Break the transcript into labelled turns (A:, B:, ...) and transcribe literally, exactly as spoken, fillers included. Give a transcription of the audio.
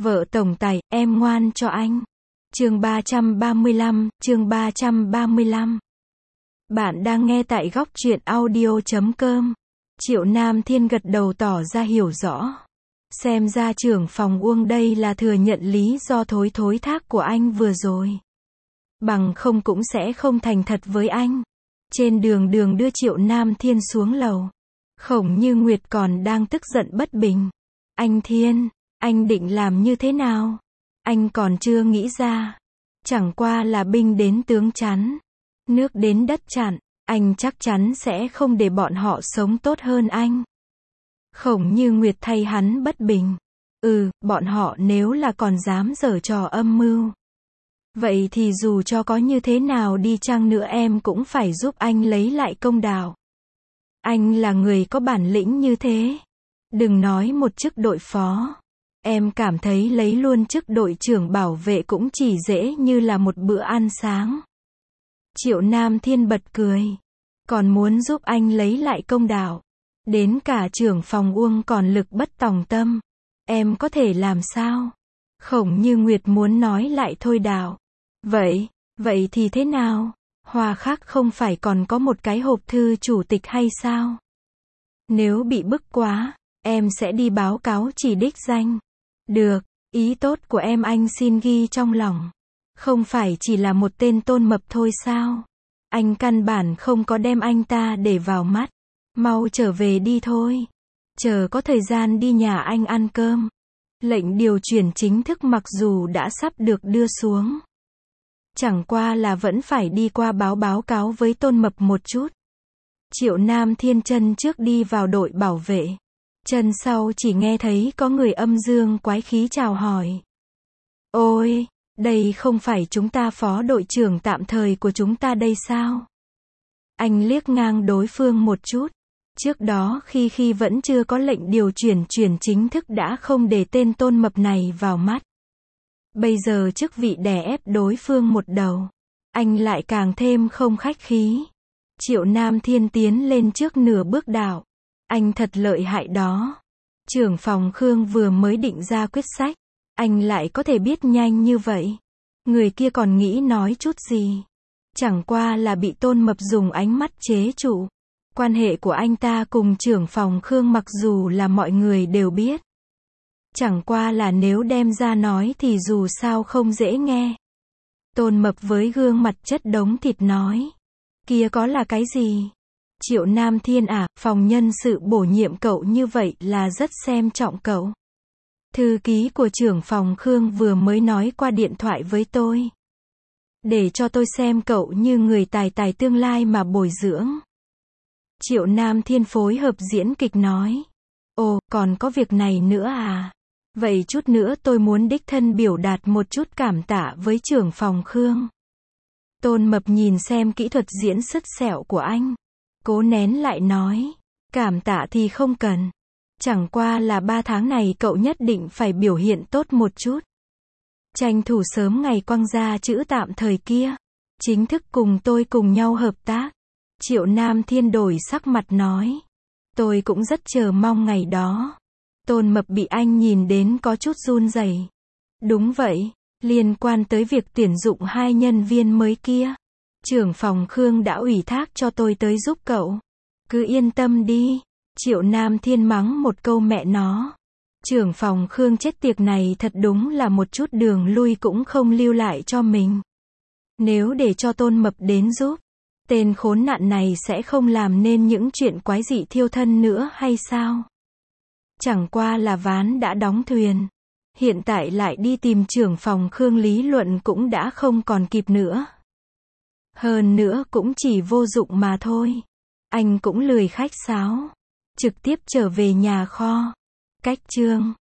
A: Vợ tổng tài, em ngoan cho anh. Chương ba trăm ba mươi lăm, chương ba trăm ba mươi lăm. Bạn đang nghe tại góc truyện audio chấm com. Triệu Nam Thiên gật đầu tỏ ra hiểu rõ. Xem ra trưởng phòng Uông đây là thừa nhận lý do thối thối thác của anh vừa rồi. Bằng không cũng sẽ không thành thật với anh. Trên đường đường đưa Triệu Nam Thiên xuống lầu. Khổng Như Nguyệt còn đang tức giận bất bình. Anh Thiên, anh định làm như thế nào? Anh còn chưa nghĩ ra. Chẳng qua là binh đến tướng chắn, nước đến đất chặn, anh chắc chắn sẽ không để bọn họ sống tốt hơn anh. Khổng Như Nguyệt thay hắn bất bình. Ừ, bọn họ nếu là còn dám giở trò âm mưu, vậy thì dù cho có như thế nào đi chăng nữa em cũng phải giúp anh lấy lại công đạo. Anh là người có bản lĩnh như thế. Đừng nói một chức đội phó. Em cảm thấy lấy luôn chức đội trưởng bảo vệ cũng chỉ dễ như là một bữa ăn sáng. Triệu Nam Thiên bật cười. Còn muốn giúp anh lấy lại công đạo. Đến cả trưởng phòng Uông còn lực bất tòng tâm. Em có thể làm sao? Khổng Như Nguyệt muốn nói lại thôi đạo. Vậy, vậy thì thế nào? Hòa Khắc không phải còn có một cái hộp thư chủ tịch hay sao? Nếu bị bức quá, em sẽ đi báo cáo chỉ đích danh. Được, ý tốt của em anh xin ghi trong lòng. Không phải chỉ là một tên Tôn Mập thôi sao? Anh căn bản không có đem anh ta để vào mắt. Mau trở về đi thôi. Chờ có thời gian đi nhà anh ăn cơm. Lệnh điều chuyển chính thức mặc dù đã sắp được đưa xuống. Chẳng qua là vẫn phải đi qua báo báo cáo với Tôn Mập một chút. Triệu Nam Thiên chân trước đi vào đội bảo vệ. Chân sau chỉ nghe thấy có người âm dương quái khí chào hỏi. Ôi, đây không phải chúng ta phó đội trưởng tạm thời của chúng ta đây sao? Anh liếc ngang đối phương một chút. Trước đó khi khi vẫn chưa có lệnh điều chuyển chuyển chính thức đã không để tên Tôn Mập này vào mắt. Bây giờ chức vị đè ép đối phương một đầu. Anh lại càng thêm không khách khí. Triệu Nam Thiên tiến lên trước nửa bước đạo. Anh thật lợi hại đó. Trưởng phòng Khương vừa mới định ra quyết sách. Anh lại có thể biết nhanh như vậy. Người kia còn nghĩ nói chút gì. Chẳng qua là bị Tôn Mập dùng ánh mắt chế trụ. Quan hệ của anh ta cùng trưởng phòng Khương mặc dù là mọi người đều biết. Chẳng qua là nếu đem ra nói thì dù sao không dễ nghe. Tôn Mập với gương mặt chất đống thịt nói. Kia có là cái gì? Triệu Nam Thiên à, phòng nhân sự bổ nhiệm cậu như vậy là rất xem trọng cậu. Thư ký của trưởng phòng Khương vừa mới nói qua điện thoại với tôi. Để cho tôi xem cậu như người tài tài tương lai mà bồi dưỡng. Triệu Nam Thiên phối hợp diễn kịch nói. Ồ, còn có việc này nữa à? Vậy chút nữa tôi muốn đích thân biểu đạt một chút cảm tạ với trưởng phòng Khương. Tôn Mập nhìn xem kỹ thuật diễn sứt sẹo của anh. Cố nén lại nói. Cảm tạ thì không cần. Chẳng qua là ba tháng này cậu nhất định phải biểu hiện tốt một chút. Tranh thủ sớm ngày quăng ra chữ tạm thời kia. Chính thức cùng tôi cùng nhau hợp tác. Triệu Nam Thiên đổi sắc mặt nói. Tôi cũng rất chờ mong ngày đó. Tôn Mập bị anh nhìn đến có chút run rẩy. Đúng vậy, liên quan tới việc tuyển dụng hai nhân viên mới kia. Trưởng phòng Khương đã ủy thác cho tôi tới giúp cậu. Cứ yên tâm đi. Triệu Nam Thiên mắng một câu mẹ nó. Trưởng phòng Khương chết tiệt này thật đúng là một chút đường lui cũng không lưu lại cho mình. Nếu để cho Tôn Mập đến giúp, tên khốn nạn này sẽ không làm nên những chuyện quái dị thiêu thân nữa hay sao? Chẳng qua là ván đã đóng thuyền. Hiện tại lại đi tìm trưởng phòng Khương lý luận cũng đã không còn kịp nữa. Hơn nữa cũng chỉ vô dụng mà thôi. Anh cũng lười khách sáo. Trực tiếp trở về nhà kho. Cách chương.